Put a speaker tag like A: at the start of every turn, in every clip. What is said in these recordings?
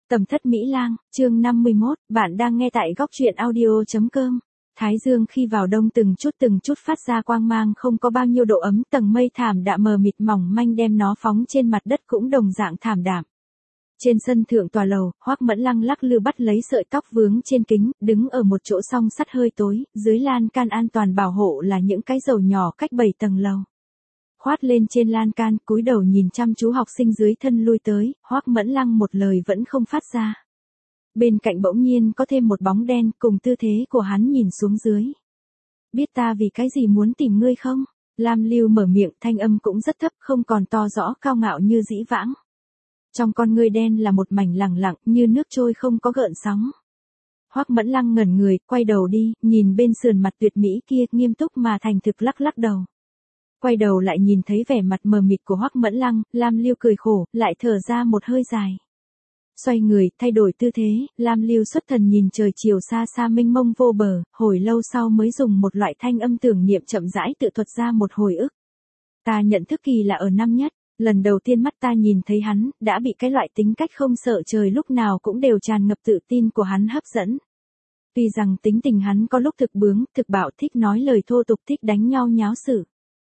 A: Tầm thất Mỹ Lang, chương 51, bạn đang nghe tại góc truyện audio.com. Thái dương khi vào đông từng chút phát ra quang mang, không có bao nhiêu độ ấm, tầng mây thảm đạm mờ mịt mỏng manh đem nó phóng trên mặt đất cũng đồng dạng thảm đạm. Trên sân thượng tòa lầu, Hoắc Mẫn Lăng lắc lư bắt lấy sợi tóc vướng trên kính, đứng ở một chỗ song sắt hơi tối, dưới lan can an toàn bảo hộ là những cái dầu nhỏ cách 7 tầng lầu. Khoát lên trên lan can, cúi đầu nhìn chăm chú học sinh dưới thân lui tới, Hoắc Mẫn Lăng một lời vẫn không phát ra. Bên cạnh bỗng nhiên có thêm một bóng đen, cùng tư thế của hắn nhìn xuống dưới. Biết ta vì cái gì muốn tìm ngươi không? Lam Lưu mở miệng, thanh âm cũng rất thấp, không còn to rõ cao ngạo như dĩ vãng. Trong con ngươi đen là một mảnh lặng lặng, như nước trôi không có gợn sóng. Hoắc Mẫn Lăng ngẩn người, quay đầu đi, nhìn bên sườn mặt tuyệt mỹ kia, nghiêm túc mà thành thực lắc lắc đầu. Quay đầu lại nhìn thấy vẻ mặt mờ mịt của Hoắc Mẫn Lăng, Lam Lưu cười khổ, lại thở ra một hơi dài. Xoay người, thay đổi tư thế, Lam Lưu xuất thần nhìn trời chiều xa xa mênh mông vô bờ, hồi lâu sau mới dùng một loại thanh âm tưởng niệm chậm rãi tự thuật ra một hồi ức. Ta nhận thức Kỳ là ở năm nhất, lần đầu tiên mắt ta nhìn thấy hắn, đã bị cái loại tính cách không sợ trời lúc nào cũng đều tràn ngập tự tin của hắn hấp dẫn. Tuy rằng tính tình hắn có lúc thực bướng, thực bạo, thích nói lời thô tục, thích đánh nhau nháo sự.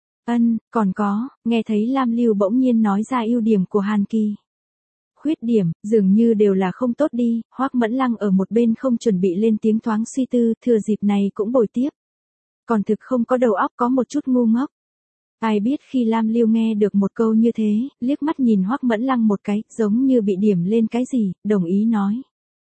A: Còn có, nghe thấy Lam Lưu bỗng nhiên nói ra ưu điểm của Hàn Kỳ. Khuyết điểm, dường như đều là không tốt đi, Hoắc Mẫn Lăng ở một bên không chuẩn bị lên tiếng thoáng suy tư, thừa dịp này cũng bồi tiếp. Còn thực không có đầu óc, có một chút ngu ngốc. Ai biết khi Lam Lưu nghe được một câu như thế, liếc mắt nhìn Hoắc Mẫn Lăng một cái, giống như bị điểm lên cái gì, đồng ý nói.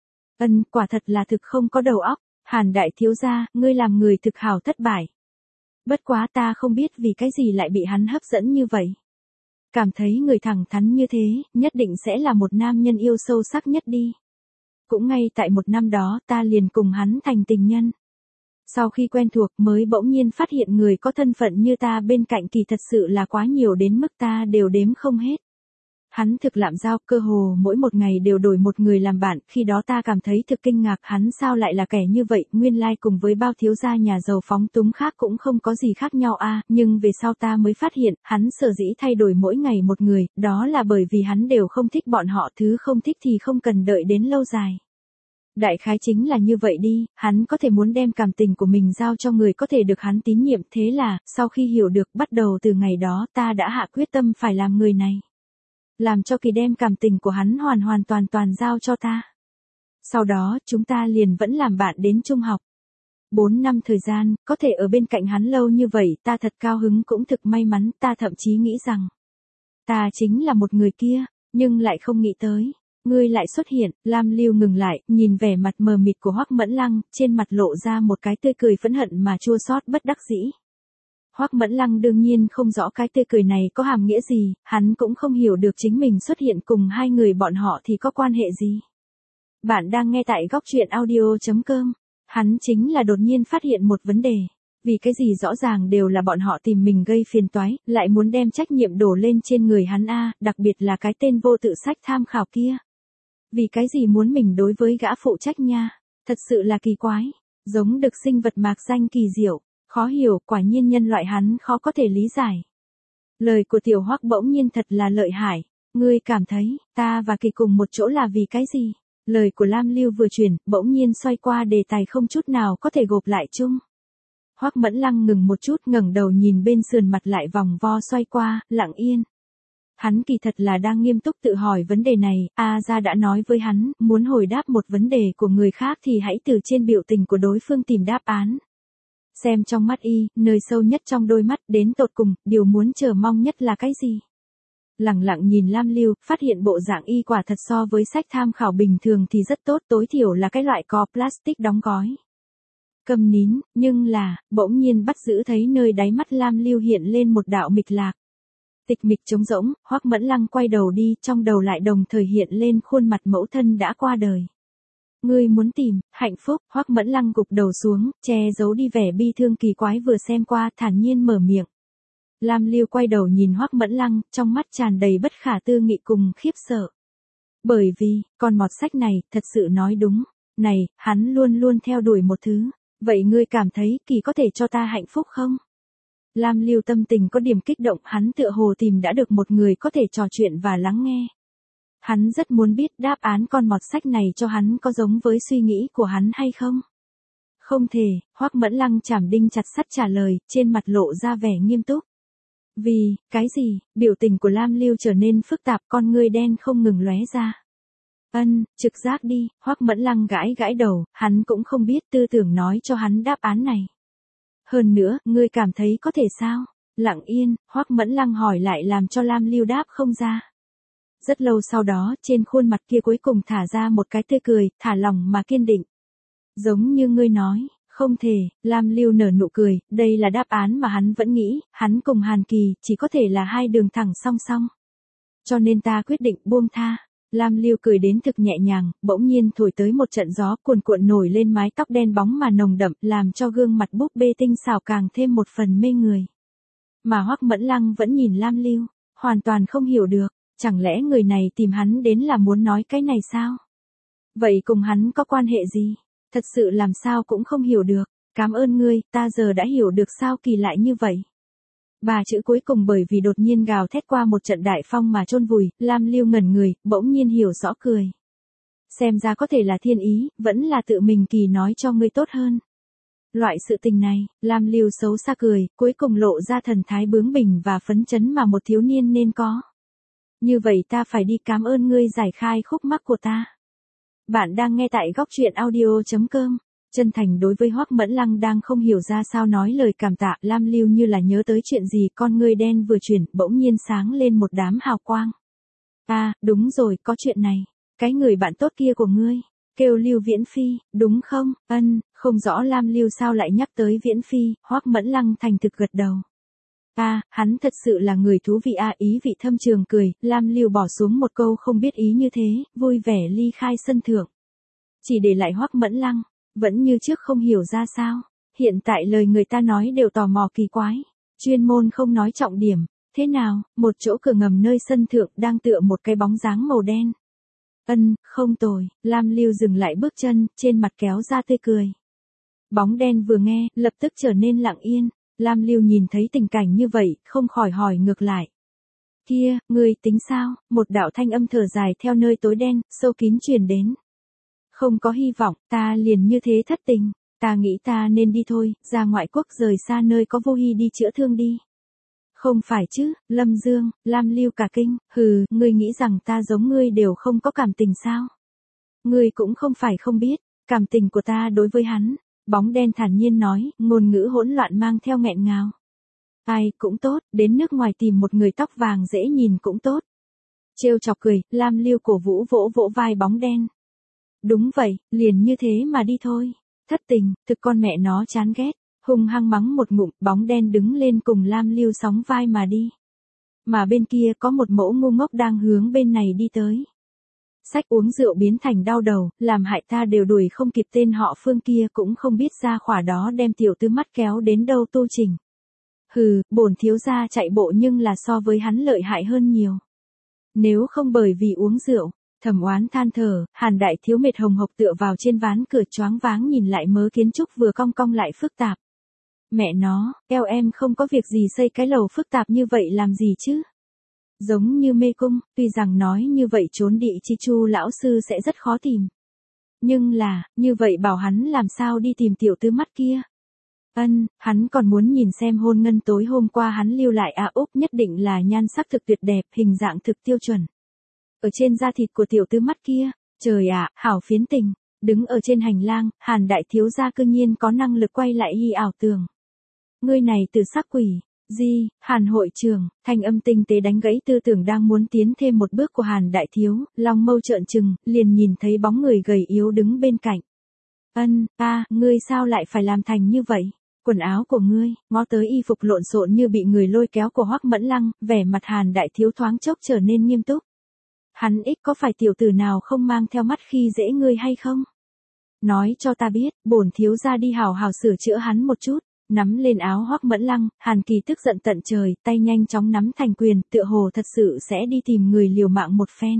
A: Quả thật là thực không có đầu óc, Hàn đại thiếu gia, ngươi làm người thực hảo thất bại. Bất quá ta không biết vì cái gì lại bị hắn hấp dẫn như vậy. Cảm thấy người thẳng thắn như thế, nhất định sẽ là một nam nhân yêu sâu sắc nhất đi. Cũng ngay tại một năm đó ta liền cùng hắn thành tình nhân. Sau khi quen thuộc mới bỗng nhiên phát hiện người có thân phận như ta bên cạnh kỳ thật sự là quá nhiều đến mức ta đều đếm không hết. Hắn thực lạm giao, cơ hồ mỗi một ngày đều đổi một người làm bạn, khi đó ta cảm thấy thực kinh ngạc hắn sao lại là kẻ như vậy, nguyên lai cùng với bao thiếu gia nhà giàu phóng túng khác cũng không có gì khác nhau nhưng về sau ta mới phát hiện, hắn sở dĩ thay đổi mỗi ngày một người, đó là bởi vì hắn đều không thích bọn họ, thứ không thích thì không cần đợi đến lâu dài. Đại khái chính là như vậy đi, hắn có thể muốn đem cảm tình của mình giao cho người có thể được hắn tín nhiệm, thế là, sau khi hiểu được, bắt đầu từ ngày đó ta đã hạ quyết tâm phải làm người này. Làm cho Kỳ đem cảm tình của hắn hoàn toàn giao cho ta. Sau đó, chúng ta liền vẫn làm bạn đến trung học. 4 năm thời gian, có thể ở bên cạnh hắn lâu như vậy, ta thật cao hứng cũng thực may mắn, ta thậm chí nghĩ rằng ta chính là một người kia, nhưng lại không nghĩ tới. Ngươi lại xuất hiện, Lam Lưu ngừng lại, nhìn vẻ mặt mờ mịt của Hoắc Mẫn Lăng, trên mặt lộ ra một cái tươi cười phẫn hận mà chua xót bất đắc dĩ. Hoắc Mẫn Lăng đương nhiên không rõ cái tươi cười này có hàm nghĩa gì, hắn cũng không hiểu được chính mình xuất hiện cùng hai người bọn họ thì có quan hệ gì. Bạn đang nghe tại góc truyện audio.com. Hắn chính là đột nhiên phát hiện một vấn đề. Vì cái gì rõ ràng đều là bọn họ tìm mình gây phiền toái, lại muốn đem trách nhiệm đổ lên trên người hắn đặc biệt là cái tên vô tự sách tham khảo kia. Vì cái gì muốn mình đối với gã phụ trách nha, thật sự là kỳ quái, giống được sinh vật mạc danh kỳ diệu. Khó hiểu, quả nhiên nhân loại hắn khó có thể lý giải. Lời của Tiểu Hoắc bỗng nhiên thật là lợi hại. Ngươi cảm thấy, ta và Kỳ cùng một chỗ là vì cái gì? Lời của Lam Lưu vừa chuyển, bỗng nhiên xoay qua đề tài không chút nào có thể gộp lại chung. Hoắc Mẫn Lăng ngừng một chút, ngẩng đầu nhìn bên sườn mặt lại vòng vo xoay qua, lặng yên. Hắn kỳ thật là đang nghiêm túc tự hỏi vấn đề này, Gia đã nói với hắn, muốn hồi đáp một vấn đề của người khác thì hãy từ trên biểu tình của đối phương tìm đáp án. Xem trong mắt y, nơi sâu nhất trong đôi mắt, đến tột cùng, điều muốn chờ mong nhất là cái gì? Lặng lặng nhìn Lam Lưu, phát hiện bộ dạng y quả thật so với sách tham khảo bình thường thì rất tốt, tối thiểu là cái loại có plastic đóng gói. Câm nín, nhưng là, bỗng nhiên bắt giữ thấy nơi đáy mắt Lam Lưu hiện lên một đạo mịch lạc. Tịch mịch trống rỗng, Hoắc Mẫn Lăng quay đầu đi, trong đầu lại đồng thời hiện lên khuôn mặt mẫu thân đã qua đời. Ngươi muốn tìm hạnh phúc, Hoắc Mẫn Lăng gục đầu xuống, che giấu đi vẻ bi thương kỳ quái vừa xem qua, thản nhiên mở miệng. Lam Lưu quay đầu nhìn Hoắc Mẫn Lăng, trong mắt tràn đầy bất khả tư nghị cùng khiếp sợ. Bởi vì, con mọt sách này, thật sự nói đúng, này, hắn luôn theo đuổi một thứ, vậy ngươi cảm thấy Kỳ có thể cho ta hạnh phúc không? Lam Lưu tâm tình có điểm kích động, hắn tựa hồ tìm đã được một người có thể trò chuyện và lắng nghe. Hắn rất muốn biết đáp án con mọt sách này cho hắn có giống với suy nghĩ của hắn hay không. Không thể, Hoắc Mẫn Lăng chảm đinh chặt sắt trả lời, trên mặt lộ ra vẻ nghiêm túc. Vì, cái gì, biểu tình của Lam Lưu trở nên phức tạp, con ngươi đen không ngừng lóe ra. Trực giác đi, Hoắc Mẫn Lăng gãi gãi đầu, hắn cũng không biết tư tưởng nói cho hắn đáp án này. Hơn nữa, ngươi cảm thấy có thể sao? Lặng yên, Hoắc Mẫn Lăng hỏi lại làm cho Lam Lưu đáp không ra. Rất lâu sau đó, trên khuôn mặt kia cuối cùng thả ra một cái tươi cười, thả lỏng mà kiên định. Giống như ngươi nói, không thể, Lam Lưu nở nụ cười, đây là đáp án mà hắn vẫn nghĩ, hắn cùng Hàn Kỳ, chỉ có thể là hai đường thẳng song song. Cho nên ta quyết định buông tha. Lam Lưu cười đến thực nhẹ nhàng, bỗng nhiên thổi tới một trận gió cuồn cuộn nổi lên mái tóc đen bóng mà nồng đậm, làm cho gương mặt búp bê tinh xảo càng thêm một phần mê người. Mà Hoắc Mẫn Lăng vẫn nhìn Lam Lưu, hoàn toàn không hiểu được, chẳng lẽ người này tìm hắn đến là muốn nói cái này sao? Vậy cùng hắn có quan hệ gì? Thật sự làm sao cũng không hiểu được, cảm ơn ngươi, ta giờ đã hiểu được sao kỳ lạ như vậy. Ba chữ cuối cùng bởi vì đột nhiên gào thét qua một trận đại phong mà chôn vùi, Lam Lưu ngẩn người, bỗng nhiên hiểu rõ cười. Xem ra có thể là thiên ý, vẫn là tự mình kỳ nói cho ngươi tốt hơn. Loại sự tình này, Lam Lưu xấu xa cười, cuối cùng lộ ra thần thái bướng bỉnh và phấn chấn mà một thiếu niên nên có. Như vậy ta phải đi cảm ơn ngươi giải khai khúc mắc của ta. Bạn đang nghe tại góc truyện audio.com. Chân thành đối với Hoắc Mẫn Lăng đang không hiểu ra sao nói lời cảm tạ, Lam Lưu như là nhớ tới chuyện gì, con ngươi đen vừa chuyển, bỗng nhiên sáng lên một đám hào quang. Đúng rồi, có chuyện này. Cái người bạn tốt kia của ngươi, kêu Lưu Viễn Phi, đúng không? Không rõ Lam Lưu sao lại nhắc tới Viễn Phi, Hoắc Mẫn Lăng thành thực gật đầu. Hắn thật sự là người thú vị ý vị thâm trường cười, Lam Lưu bỏ xuống một câu không biết ý như thế, vui vẻ ly khai sân thượng. Chỉ để lại Hoắc Mẫn Lăng, vẫn như trước không hiểu ra sao, hiện tại lời người ta nói đều tò mò kỳ quái, chuyên môn không nói trọng điểm, thế nào, một chỗ cửa ngầm nơi sân thượng đang tựa một cái bóng dáng màu đen. Không tồi, Lam Lưu dừng lại bước chân, trên mặt kéo ra tươi cười. Bóng đen vừa nghe, lập tức trở nên lặng yên, Lam Lưu nhìn thấy tình cảnh như vậy, không khỏi hỏi ngược lại. Kia, ngươi tính sao? Một đạo thanh âm thở dài theo nơi tối đen, sâu kín truyền đến. Không có hy vọng, ta liền như thế thất tình, ta nghĩ ta nên đi thôi, ra ngoại quốc rời xa nơi có Vô Hi đi chữa thương đi. Không phải chứ, Lâm Dương, Lam Lưu cả kinh, ngươi nghĩ rằng ta giống ngươi đều không có cảm tình sao? Ngươi cũng không phải không biết, cảm tình của ta đối với hắn, bóng đen thản nhiên nói, ngôn ngữ hỗn loạn mang theo nghẹn ngào. Ai cũng tốt, đến nước ngoài tìm một người tóc vàng dễ nhìn cũng tốt. Trêu chọc cười, Lam Lưu cổ vũ vỗ vỗ vai bóng đen. Đúng vậy, liền như thế mà đi thôi. Thất tình, thực con mẹ nó chán ghét, hung hăng mắng một ngụm, bóng đen đứng lên cùng Lam Lưu sóng vai mà đi. Mà bên kia có một mẫu ngu ngốc đang hướng bên này đi tới. Sách uống rượu biến thành đau đầu, làm hại ta đều đuổi không kịp, tên họ Phương kia cũng không biết ra khỏa đó đem tiểu tứ mắt kéo đến đâu tu trình. Bổn thiếu gia chạy bộ nhưng là so với hắn lợi hại hơn nhiều. Nếu không bởi vì uống rượu, Thẩm Oán than thở, Hàn đại thiếu mệt hồng hộc tựa vào trên ván cửa choáng váng nhìn lại mớ kiến trúc vừa cong cong lại phức tạp. Mẹ nó, eo em không có việc gì xây cái lầu phức tạp như vậy làm gì chứ? Giống như mê cung, tuy rằng nói như vậy trốn địa chi chu lão sư sẽ rất khó tìm. Nhưng là, như vậy bảo hắn làm sao đi tìm tiểu tứ mắt kia? Hắn còn muốn nhìn xem hôn ngân tối hôm qua hắn lưu lại Úc nhất định là nhan sắc thực tuyệt đẹp, hình dạng thực tiêu chuẩn. Ở trên da thịt của tiểu tứ mắt kia, trời hảo phiến tình, đứng ở trên hành lang, Hàn đại thiếu gia cương nhiên có năng lực quay lại hy ảo tường. Ngươi này từ sắc quỷ, Hàn hội trưởng, thanh âm tinh tế đánh gãy tư tưởng đang muốn tiến thêm một bước của Hàn đại thiếu, long mâu trợn trừng, liền nhìn thấy bóng người gầy yếu đứng bên cạnh. Ngươi sao lại phải làm thành như vậy? Quần áo của ngươi, ngó tới y phục lộn xộn như bị người lôi kéo của Hoắc Mẫn Lăng, vẻ mặt Hàn đại thiếu thoáng chốc trở nên nghiêm túc. Hắn có phải tiểu tử nào không mang theo mắt khi dễ ngươi hay không? Nói cho ta biết, bổn thiếu gia đi hào hào sửa chữa hắn một chút. Nắm lên áo Hoắc Mẫn Lăng, Hàn Kỳ tức giận tận trời, tay nhanh chóng nắm thành quyền, tựa hồ thật sự sẽ đi tìm người liều mạng một phen.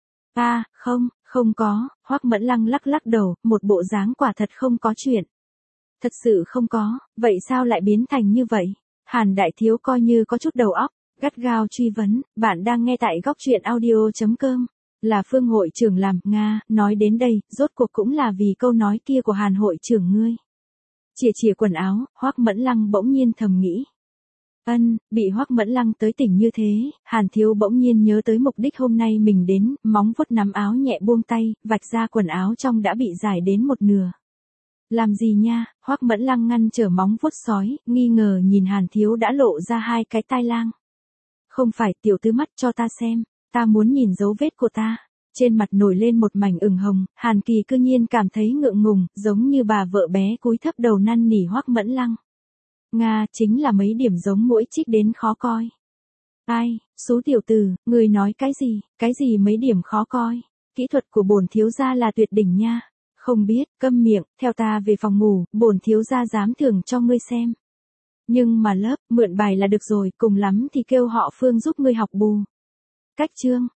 A: Không có, Hoắc Mẫn Lăng lắc lắc đầu, một bộ dáng quả thật không có chuyện. Thật sự không có, vậy sao lại biến thành như vậy? Hàn đại thiếu coi như có chút đầu óc, gắt gao truy vấn, bạn đang nghe tại góc truyện audio.com. Là Phương hội trưởng làm, Nga, nói đến đây, rốt cuộc cũng là vì câu nói kia của Hàn hội trưởng ngươi. Chìa chìa quần áo, Hoắc Mẫn Lăng bỗng nhiên thầm nghĩ. Bị Hoắc Mẫn Lăng tới tỉnh như thế, Hàn Thiếu bỗng nhiên nhớ tới mục đích hôm nay mình đến, móng vuốt nắm áo nhẹ buông tay, vạch ra quần áo trong đã bị giải đến một nửa. Làm gì nha, Hoắc Mẫn Lăng ngăn trở móng vuốt sói, nghi ngờ nhìn Hàn Thiếu đã lộ ra hai cái tai lang. Không phải, tiểu tứ mắt cho ta xem, ta muốn nhìn dấu vết của ta. Trên mặt nổi lên một mảnh ửng hồng, Hàn Kỳ cư nhiên cảm thấy ngượng ngùng, giống như bà vợ bé cúi thấp đầu năn nỉ Hoắc Mẫn Lăng. Nga, chính là mấy điểm giống mũi chích đến khó coi. Ai, số tiểu tử, người nói cái gì mấy điểm khó coi. Kỹ thuật của bổn thiếu gia là tuyệt đỉnh nha. Không biết, câm miệng, theo ta về phòng ngủ, bổn thiếu gia dám thưởng cho ngươi xem. Nhưng mà lớp, mượn bài là được rồi, cùng lắm thì kêu họ Phương giúp ngươi học bù. Cách chương.